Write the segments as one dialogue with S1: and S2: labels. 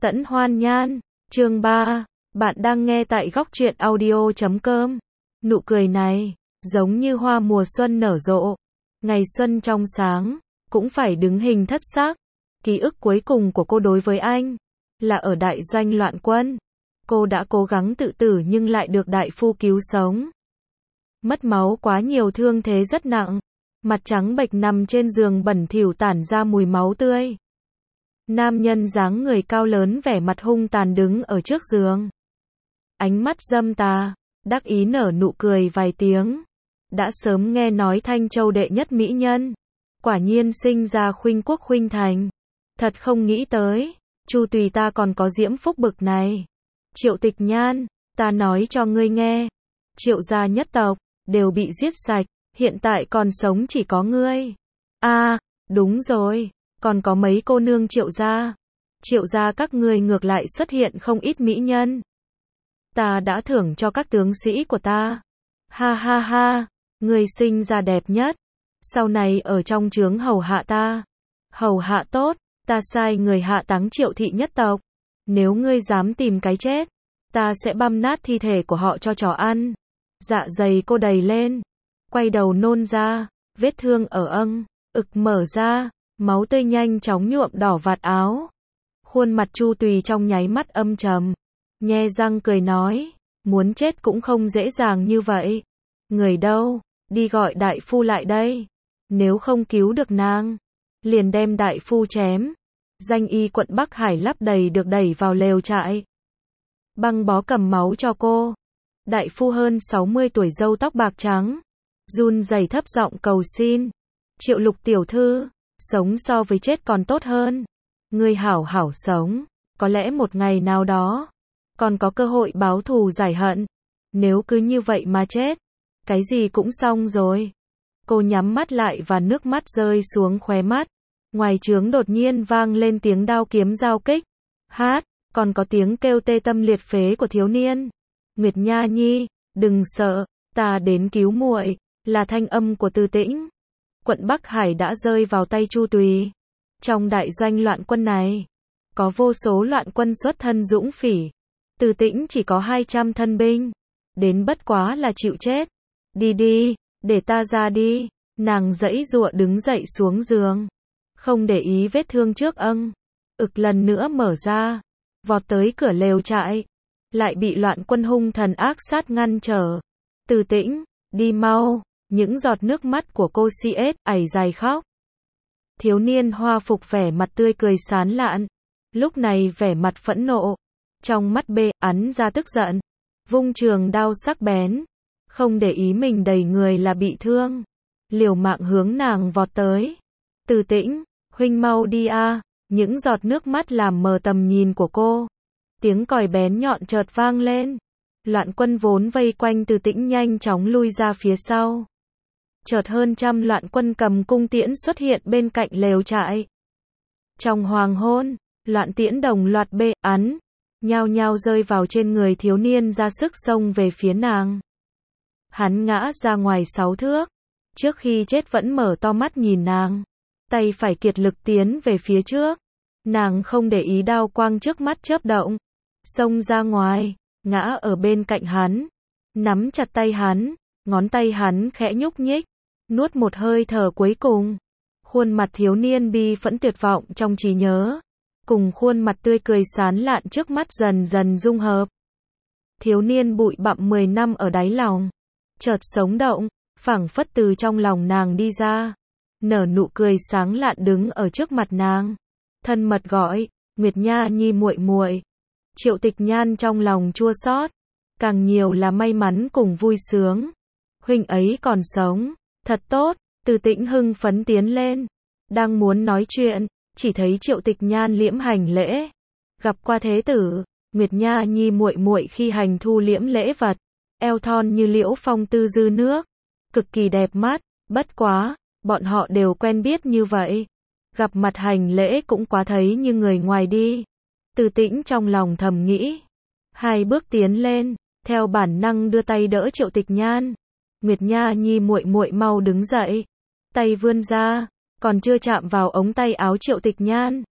S1: Tẫn Hoan Nhan, chương 3, bạn đang nghe tại góc truyện audio.com. Nụ cười này, giống như hoa mùa xuân nở rộ. Ngày xuân trong sáng, cũng phải đứng hình thất xác. Ký ức cuối cùng của cô đối với anh, là ở đại doanh loạn quân. Cô đã cố gắng tự tử nhưng lại được đại phu cứu sống. Mất máu quá nhiều, thương thế rất nặng. Mặt trắng bệch nằm trên giường bẩn thỉu tản ra mùi máu tươi. Nam nhân dáng người cao lớn vẻ mặt hung tàn đứng ở trước giường. Ánh mắt dâm tà, đắc ý nở nụ cười vài tiếng. Đã sớm nghe nói Thanh Châu đệ nhất mỹ nhân. Quả nhiên sinh ra khuynh quốc khuynh thành. Thật không nghĩ tới, Chu Tùy ta còn có diễm phúc bực này. Triệu Tịch Nhan, ta nói cho ngươi nghe. Triệu gia nhất tộc, đều bị giết sạch, hiện tại còn sống chỉ có ngươi. Đúng rồi. Còn có mấy cô nương Triệu gia. Triệu gia các ngươi ngược lại xuất hiện không ít mỹ nhân. Ta đã thưởng cho các tướng sĩ của ta. Ha ha ha, ngươi sinh ra đẹp nhất. Sau này ở trong trướng hầu hạ ta. Hầu hạ tốt, ta sai người hạ táng Triệu thị nhất tộc. Nếu ngươi dám tìm cái chết, ta sẽ băm nát thi thể của họ cho chó ăn. Dạ dày cô đầy lên. Quay đầu nôn ra, vết thương ở ực mở ra. Máu tươi nhanh chóng nhuộm đỏ vạt áo. Khuôn mặt Chu Tùy trong nháy mắt âm trầm. Nhe răng cười nói, muốn chết cũng không dễ dàng như vậy. Người đâu, đi gọi đại phu lại đây. Nếu không cứu được nàng, liền đem đại phu chém. Danh y quận Bắc Hải lắp đầy được đẩy vào lều trại. Băng bó cầm máu cho cô. Đại phu hơn 60 tuổi, râu tóc bạc trắng, run rẩy thấp giọng cầu xin. Triệu Lục tiểu thư, sống so với chết còn tốt hơn. Ngươi hảo hảo sống, có lẽ một ngày nào đó còn có cơ hội báo thù giải hận. Nếu cứ như vậy mà chết, cái gì cũng xong rồi. Cô nhắm mắt lại và nước mắt rơi xuống khóe mắt. Ngoài trướng đột nhiên vang lên tiếng đao kiếm giao kích. Còn có tiếng kêu tê tâm liệt phế của thiếu niên. Nguyệt Nha Nhi, đừng sợ, ta đến cứu muội. Là thanh âm của Từ Tĩnh. Quận Bắc Hải đã rơi vào tay Chu Tùy. Trong đại doanh loạn quân này, có vô số loạn quân xuất thân dũng phỉ. Từ Tĩnh chỉ có 200 thân binh. Đến bất quá là chịu chết. Đi đi, để ta ra đi. Nàng giãy giụa đứng dậy xuống giường. Không để ý vết thương trước ực lần nữa mở ra. Vọt tới cửa lều trại. Lại bị loạn quân hung thần ác sát ngăn trở. Từ Tĩnh, đi mau. Những giọt nước mắt của cô ảy dài khóc. Thiếu niên hoa phục vẻ mặt tươi cười sán lạn. Lúc này vẻ mặt phẫn nộ. Trong mắt ắn ra tức giận. Vung trường đao sắc bén. Không để ý mình đầy người là bị thương. Liều mạng hướng nàng vọt tới. Từ Tĩnh, huynh mau đi a. Những giọt nước mắt làm mờ tầm nhìn của cô. Tiếng còi bén nhọn chợt vang lên. Loạn quân vốn vây quanh Từ Tĩnh nhanh chóng lui ra phía sau. Chợt hơn trăm loạn quân cầm cung tiễn xuất hiện bên cạnh lều trại. Trong hoàng hôn, loạn tiễn đồng loạt ắn, nhao nhao rơi vào trên người thiếu niên, ra sức xông về phía nàng. Hắn ngã ra ngoài 6 thước. Trước khi chết vẫn mở to mắt nhìn nàng. Tay phải kiệt lực tiến về phía trước. Nàng không để ý đao quang trước mắt chớp động. Xông ra ngoài, ngã ở bên cạnh hắn. Nắm chặt tay hắn, ngón tay hắn khẽ nhúc nhích. Nuốt một hơi thở cuối cùng. Khuôn mặt thiếu niên bi phẫn tuyệt vọng trong trí nhớ. Cùng khuôn mặt tươi cười sán lạn trước mắt dần dần dung hợp. Thiếu niên bụi bặm 10 năm ở đáy lòng. Chợt sống động, phảng phất từ trong lòng nàng đi ra. Nở nụ cười sáng lạn đứng ở trước mặt nàng. Thân mật gọi, Nguyệt Nha Nhi muội muội. Triệu Tịch Nhan trong lòng chua xót. Càng nhiều là may mắn cùng vui sướng. Huynh ấy còn sống. Thật tốt. Từ Tĩnh hưng phấn tiến lên. Đang muốn nói chuyện, chỉ thấy Triệu Tịch Nhan liễm hành lễ. Gặp qua thế tử. Nguyệt Nha Nhi muội muội khi hành thu liễm lễ vật. Eo thon như liễu phong tư dư nước. Cực kỳ đẹp mắt. Bất quá, bọn họ đều quen biết như vậy. Gặp mặt hành lễ cũng quá thấy như người ngoài đi. Từ Tĩnh trong lòng thầm nghĩ. 2 bước tiến lên, theo bản năng đưa tay đỡ Triệu Tịch Nhan. Nguyệt Nha Nhi muội muội mau đứng dậy. Tay vươn ra, còn chưa chạm vào ống tay áo Triệu Tịch Nhan.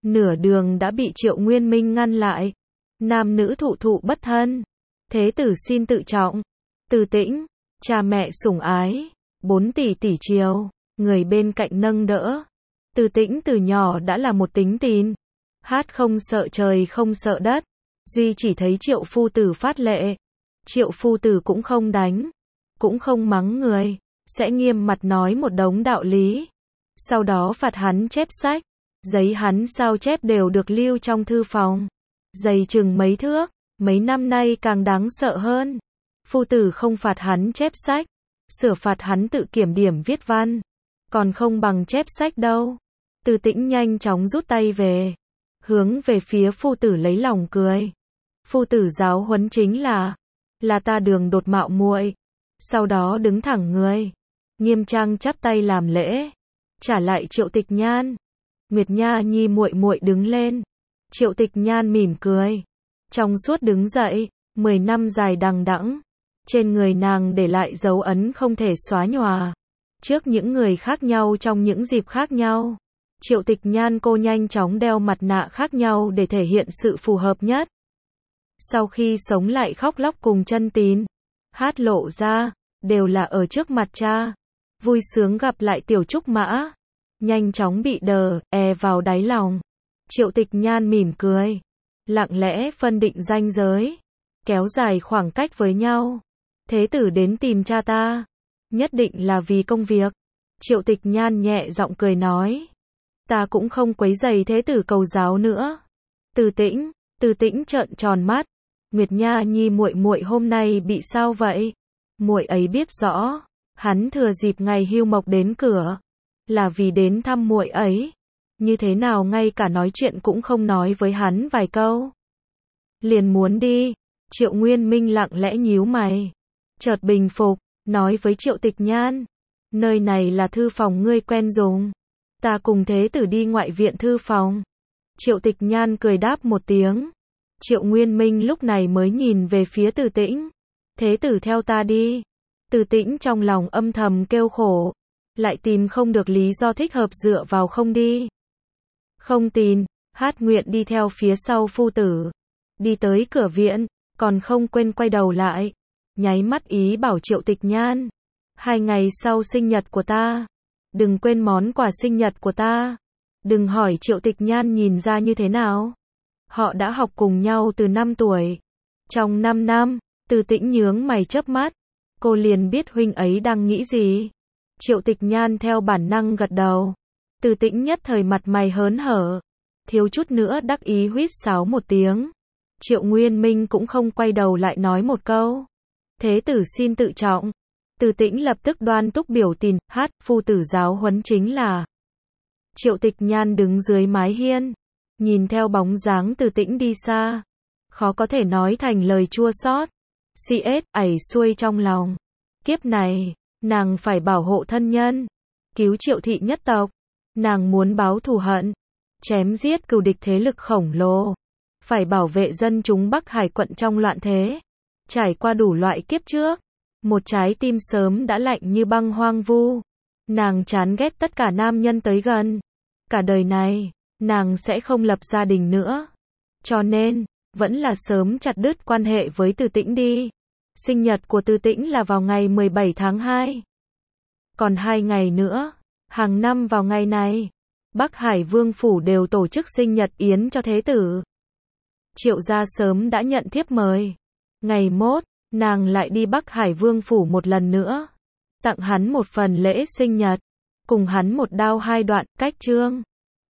S1: nửa đường đã bị Triệu Nguyên Minh ngăn lại. Nam nữ thụ thụ bất thân. Thế tử xin tự trọng. Từ Tĩnh, cha mẹ sủng ái, 4 tỷ tỷ chiều, người bên cạnh nâng đỡ. Từ Tĩnh từ nhỏ đã là một tính tín. Hát không sợ trời không sợ đất. Duy chỉ thấy Triệu phu tử phát lệ. Triệu phu tử cũng không đánh, cũng không mắng người, sẽ nghiêm mặt nói một đống đạo lý. Sau đó phạt hắn chép sách. Giấy hắn sao chép đều được lưu trong thư phòng. Dày chừng mấy thước, mấy năm nay càng đáng sợ hơn. Phu tử không phạt hắn chép sách, sửa phạt hắn tự kiểm điểm viết văn. Còn không bằng chép sách đâu. Từ Tĩnh nhanh chóng rút tay về, hướng về phía phu tử lấy lòng cười. Phu tử giáo huấn chính là ta đường đột mạo muội. Sau đó đứng thẳng người, nghiêm trang chắp tay làm lễ, trả lại Triệu Tịch Nhan. Nguyệt Nha Nhi muội muội đứng lên. Triệu Tịch Nhan mỉm cười, trong suốt đứng dậy. 10 năm dài đằng đẵng, trên người nàng để lại dấu ấn không thể xóa nhòa. Trước những người khác nhau trong những dịp khác nhau, Triệu Tịch Nhan cô nhanh chóng đeo mặt nạ khác nhau để thể hiện sự phù hợp nhất. Sau khi sống lại khóc lóc cùng chân tín, hát lộ ra, đều là ở trước mặt cha. Vui sướng gặp lại tiểu trúc mã, nhanh chóng bị đờ vào đáy lòng. Triệu Tịch Nhan mỉm cười, lặng lẽ phân định ranh giới, kéo dài khoảng cách với nhau. Thế tử đến tìm cha ta, nhất định là vì công việc. Triệu Tịch Nhan nhẹ giọng cười nói, ta cũng không quấy rầy thế tử cầu giáo nữa. Từ Tĩnh trợn tròn mắt, Nguyệt Nha Nhi muội muội hôm nay bị sao vậy? Muội ấy biết rõ, hắn thừa dịp ngày hưu mộc đến cửa, là vì đến thăm muội ấy. Như thế nào ngay cả nói chuyện cũng không nói với hắn vài câu, liền muốn đi. Triệu Nguyên Minh lặng lẽ nhíu mày, chợt bình phục, nói với Triệu Tịch Nhan, nơi này là thư phòng ngươi quen dùng, ta cùng thế tử đi ngoại viện thư phòng. Triệu Tịch Nhan cười đáp một tiếng. Triệu Nguyên Minh lúc này mới nhìn về phía Từ Tĩnh. Thế tử theo ta đi. Từ Tĩnh trong lòng âm thầm kêu khổ, lại tìm không được lý do thích hợp dựa vào không đi. Không tin, hát nguyện đi theo phía sau phu tử. Đi tới cửa viện, còn không quên quay đầu lại, nháy mắt ý bảo Triệu Tịch Nhan, 2 ngày sau sinh nhật của ta, đừng quên món quà sinh nhật của ta. Đừng hỏi Triệu Tịch Nhan nhìn ra như thế nào. Họ đã học cùng nhau từ 5 tuổi. Trong 5 năm, Từ Tĩnh nhướng mày chớp mắt, cô liền biết huynh ấy đang nghĩ gì. Triệu Tịch Nhan theo bản năng gật đầu. Từ Tĩnh nhất thời mặt mày hớn hở, thiếu chút nữa đắc ý huýt sáo một tiếng. Triệu Nguyên Minh cũng không quay đầu lại nói một câu, thế tử xin tự trọng. Từ Tĩnh lập tức đoan túc biểu tình, hát, phu tử giáo huấn chính là. Triệu Tịch Nhan đứng dưới mái hiên, nhìn theo bóng dáng Từ Tĩnh đi xa, khó có thể nói thành lời chua xót, ẩy xuôi trong lòng. Kiếp này, nàng phải bảo hộ thân nhân, cứu Triệu thị nhất tộc. Nàng muốn báo thù hận, chém giết cừu địch thế lực khổng lồ, phải bảo vệ dân chúng Bắc Hải quận trong loạn thế. Trải qua đủ loại kiếp trước, một trái tim sớm đã lạnh như băng hoang vu. Nàng chán ghét tất cả nam nhân tới gần. Cả đời này, nàng sẽ không lập gia đình nữa. Cho nên, vẫn là sớm chặt đứt quan hệ với Từ Tĩnh đi. Sinh nhật của Từ Tĩnh là vào ngày 17 tháng 2. Còn 2 ngày nữa, hàng năm vào ngày này, Bắc Hải Vương Phủ đều tổ chức sinh nhật yến cho thế tử. Triệu gia sớm đã nhận thiếp mời. Ngày mốt, nàng lại đi Bắc Hải Vương Phủ một lần nữa, tặng hắn một phần lễ sinh nhật, cùng hắn một đao hai đoạn, cách chương.